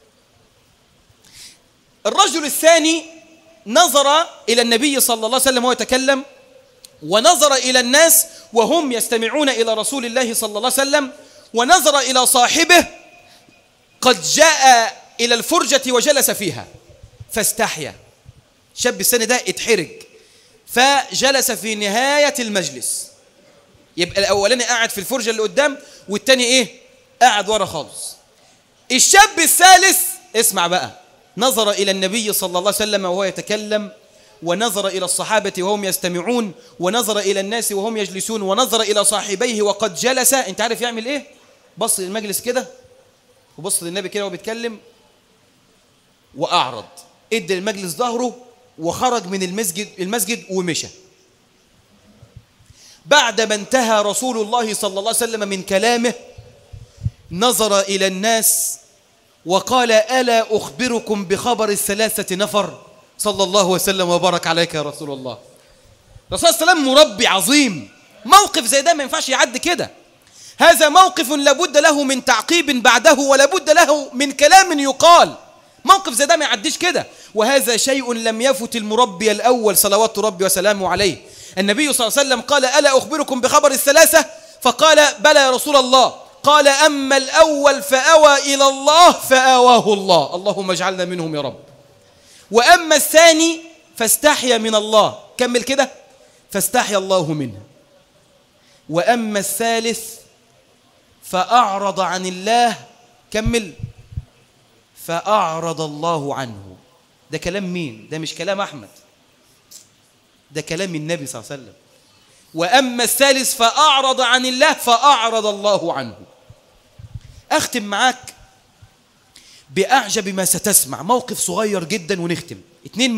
الرجل الثاني نظر إلى النبي صلى الله عليه وسلم وهو يتكلم، ونظر إلى الناس وهم يستمعون إلى رسول الله صلى الله عليه وسلم، ونظر إلى صاحبه قد جاء إلى الفرجة وجلس فيها فاستحيا. شاب السنة ده اتحرج فجلس في نهاية المجلس. يبقى الأولاني قاعد في الفرجة اللي قدام والتاني قاعد ورا خالص. الشاب الثالث اسمع بقى، نظر إلى النبي صلى الله عليه وسلم وهو يتكلم، ونظر إلى الصحابة وهم يستمعون، ونظر إلى الناس وهم يجلسون، ونظر إلى صاحبيه وقد جلس. انت عارف يعمل ايه؟ بص للمجلس كده وبص للنبي كده وهو بيتكلم وأعرض، ادى المجلس ظهره وخرج من المسجد ومشى. بعدما انتهى رسول الله صلى الله عليه وسلم من كلامه نظر إلى الناس وقال ألا أخبركم بخبر 3 نفر؟ صلى الله وسلم وبارك عليك يا رسول الله. رسول الله سلام مربي عظيم. موقف زي ده ما ينفعش يعد كده. هذا موقف لابد له من تعقيب بعده ولابد له من كلام يقال. موقف زي ده ما يعديش كده. وهذا شيء لم يفت المربي الأول صلوات ربي وسلامه عليه. النبي صلى الله عليه وسلم قال ألا أخبركم بخبر 3؟ فقال بلى يا رسول الله. قال أما الأول فأوى إلى الله فآواه الله، اللهم اجعلنا منهم يا رب. وأما الثاني فاستحيا من الله، كمل كده، فاستحيا الله منه. وأما الثالث فأعرض عن الله، كمل، فأعرض الله عنه. ده كلام مين؟ ده مش كلام أحمد، ده كلام النبي صلى الله عليه وسلم. وأما الثالث فأعرض عن الله فأعرض الله عنه. أختم معاك بأعجب ما ستسمع، موقف صغير جدا ونختم. اتنين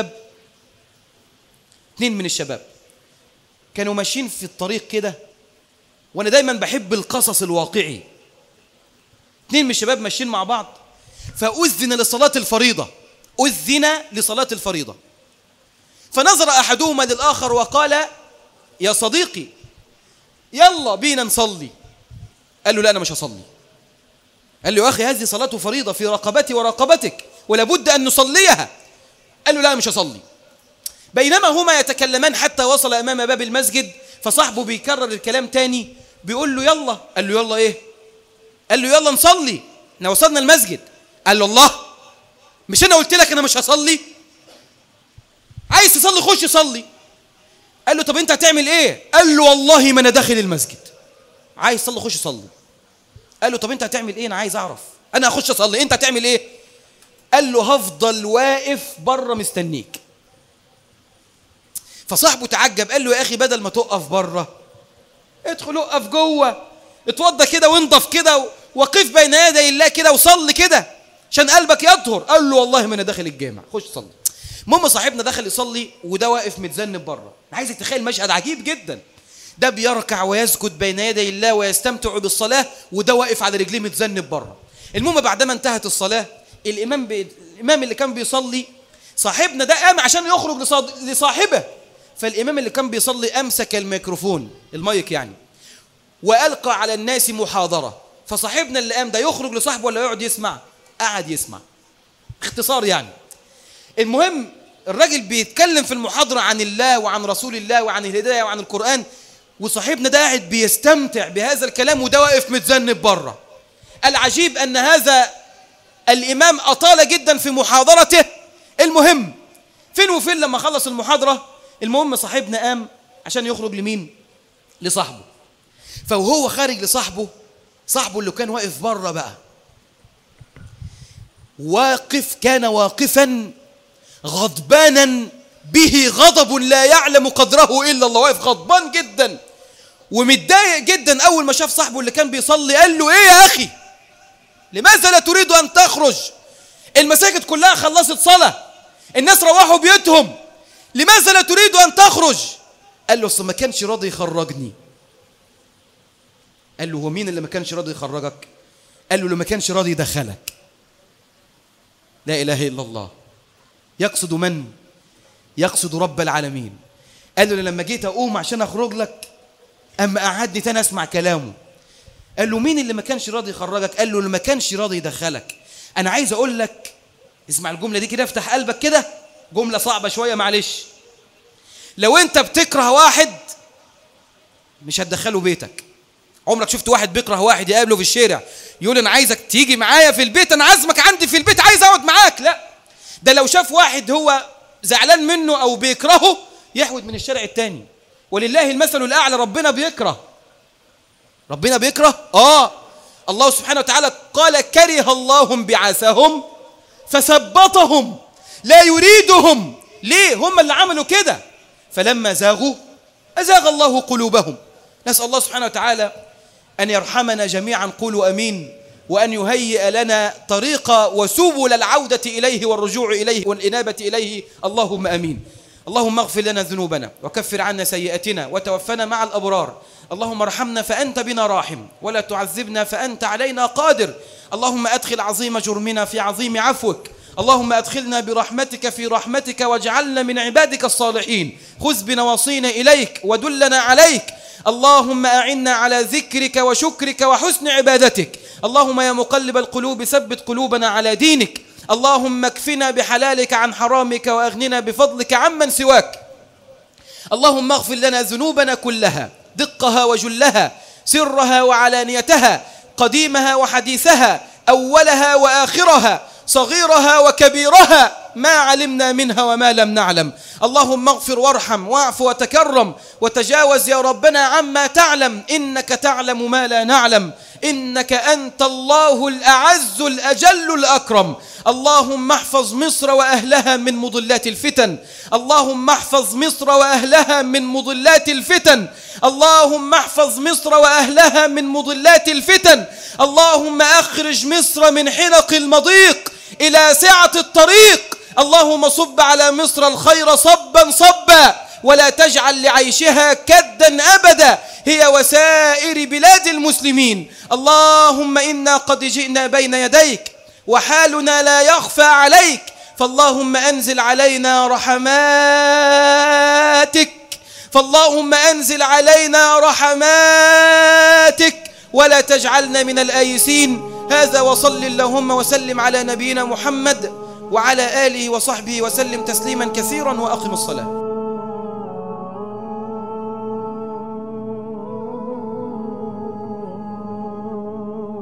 من الشباب كانوا ماشيين في الطريق كده، وأنا دايما بحب القصص الواقعي. اتنين من الشباب ماشيين مع بعض، فأذن لصلاة الفريضة، فنظر أحدهما للآخر وقال: يا صديقي يلا بينا نصلي. قال له: لا أنا مش هصلي. قال له: يا أخي هذه صلاة فريضة في رقبتي ورقبتك ولا بد أن نصليها. قال له: لا مش هصلي. بينما هما يتكلمان حتى وصل أمام باب المسجد، فصاحبه بيكرر الكلام تاني، بيقول له: يلا. قال له: يلا إيه؟ قال له: يلا نصلي، احنا وصلنا المسجد. قال له: الله، مش أنا قلت لك أنا مش هصلي؟ عايز تصلي خش صلي. قال له: طب أنت هتعمل إيه؟ قال له: والله ما أنا داخل المسجد. عايز تصلي خش صلي. قال له: طب أنت هتعمل إيه؟ أنا عايز أعرف. أنا هخش أصلي، أنت هتعمل إيه؟ قال له: هفضل واقف بره مستنيك. فصاحبه تعجب، قال له: يا أخي بدل ما تقف بره ادخل اقف جوه، اتوضى كده وانضف كده وقف بين يدي الله كده وصلي كده عشان قلبك يطهر. قال له: والله ما انا داخل الجامع، خش صلي. المهم صاحبنا دخل يصلي وده واقف متذنب بره. عايزك تخيل مشهد عجيب جدا، ده بيركع ويسجد بين يدي الله ويستمتع بالصلاه، وده واقف على رجليه متذنب بره. المهم بعدما انتهت الصلاه، الامام اللي كان بيصلي، صاحبنا ده قام عشان يخرج لصاحبه، فالامام اللي كان بيصلي امسك الميكروفون، المايك يعني، والقى على الناس محاضره. فصاحبنا اللي قام ده يخرج لصاحبه ولا يقعد يسمع؟ قعد يسمع، اختصار يعني. المهم الراجل بيتكلم في المحاضره عن الله وعن رسول الله وعن الهدايه وعن القرآن، وصاحبنا ده قاعد بيستمتع بهذا الكلام وده واقف متذنب بره. العجيب ان هذا الامام اطال جدا في محاضرته. المهم فين وفين لما خلص المحاضره، المهم صاحبنا قام عشان يخرج لمين؟ لصاحبه. فوهو خارج لصاحبه، صاحبه اللي كان واقف بره بقى كان واقفا غضبانا به غضب لا يعلم قدره إلا الله، واقف غضبان جدا ومتضايق جدا. أول ما شاف صاحبه اللي كان بيصلي قال له: إيه يا أخي لماذا لا تريد أن تخرج؟ المساجد كلها خلصت صلاة، الناس روحوا بيوتهم، لماذا لا تريد أن تخرج؟ قال له: أصل ما كانش راضي يخرجني. قال له: هو مين اللي ما كانش راضي يخرجك؟ قال له: اللي ما كانش راضي يدخلك. لا إله إلا الله. يقصد من؟ يقصد رب العالمين. قال له: لما جيت أقوم عشان أخرج لك أما قعدني تاني أسمع كلامه. قال له: مين اللي ما كانش راضي يخرجك؟ قال له: اللي ما كانش راضي يدخلك. أنا عايز أقول لك، اسمع الجملة دي كده، افتح قلبك كده، جملة صعبة شوية معلش. لو أنت بتكره واحد مش هتدخله بيتك. عمرك شفت واحد بيكره واحد يقابله في الشارع يقول: أنا عايزك تيجي معايا في البيت، أنا عازمك عندي في البيت، عايز أقعد معاك؟ لا، ده لو شاف واحد هو زعلان منه أو بيكرهه يحود من الشارع التاني. ولله المثل الأعلى. ربنا بيكره. الله سبحانه وتعالى قال: كره الله انبعاثهم فثبطهم لا يريدهم. ليه؟ هم اللي عملوا كده. فلما زاغوا أزاغ الله قلوبهم. نسأل الله سبحانه وتعالى أن يرحمنا جميعا، قولوا أمين، وأن يهيئ لنا طريق وسبل العودة إليه والرجوع إليه والإنابة إليه، اللهم أمين. اللهم اغفر لنا ذنوبنا وكفر عنا سيئاتنا وتوفنا مع الأبرار. اللهم ارحمنا فأنت بنا راحم، ولا تعذبنا فأنت علينا قادر. اللهم أدخل عظيم جرمنا في عظيم عفوك. اللهم أدخلنا برحمتك في رحمتك واجعلنا من عبادك الصالحين. خذ بنواصينا إليك ودلنا عليك. اللهم أعنا على ذكرك وشكرك وحسن عبادتك. اللهم يا مقلب القلوب ثبت قلوبنا على دينك. اللهم اكفنا بحلالك عن حرامك وأغننا بفضلك عمن سواك. اللهم اغفر لنا ذنوبنا كلها، دقها وجلها، سرها وعلانيتها، قديمها وحديثها، أولها وآخرها، صغيرها وكبيرها. ما علمنا منها وما لم نعلم. اللهم اغفر وارحم واعف وتكرم وتجاوز يا ربنا عما تعلم، إنك تعلم ما لا نعلم، إنك أنت الله الأعز الأجل الأكرم. اللهم احفظ مصر وأهلها من مضلات الفتن، اللهم احفظ مصر وأهلها من مضلات الفتن، اللهم احفظ مصر وأهلها من مضلات الفتن. اللهم أخرج مصر من حلق المضيق إلى سعة الطريق. اللهم صب على مصر الخير صبا صبا، ولا تجعل لعيشها كدا أبدا، هي وسائر بلاد المسلمين. اللهم إنا قد جئنا بين يديك وحالنا لا يخفى عليك، فاللهم أنزل علينا رحماتك، فاللهم أنزل علينا رحماتك، ولا تجعلنا من الآيسين. هذا وصل اللهم وسلم على نبينا محمد وعلى آله وصحبه وسلم تسليما كثيرا، وأقم الصلاة.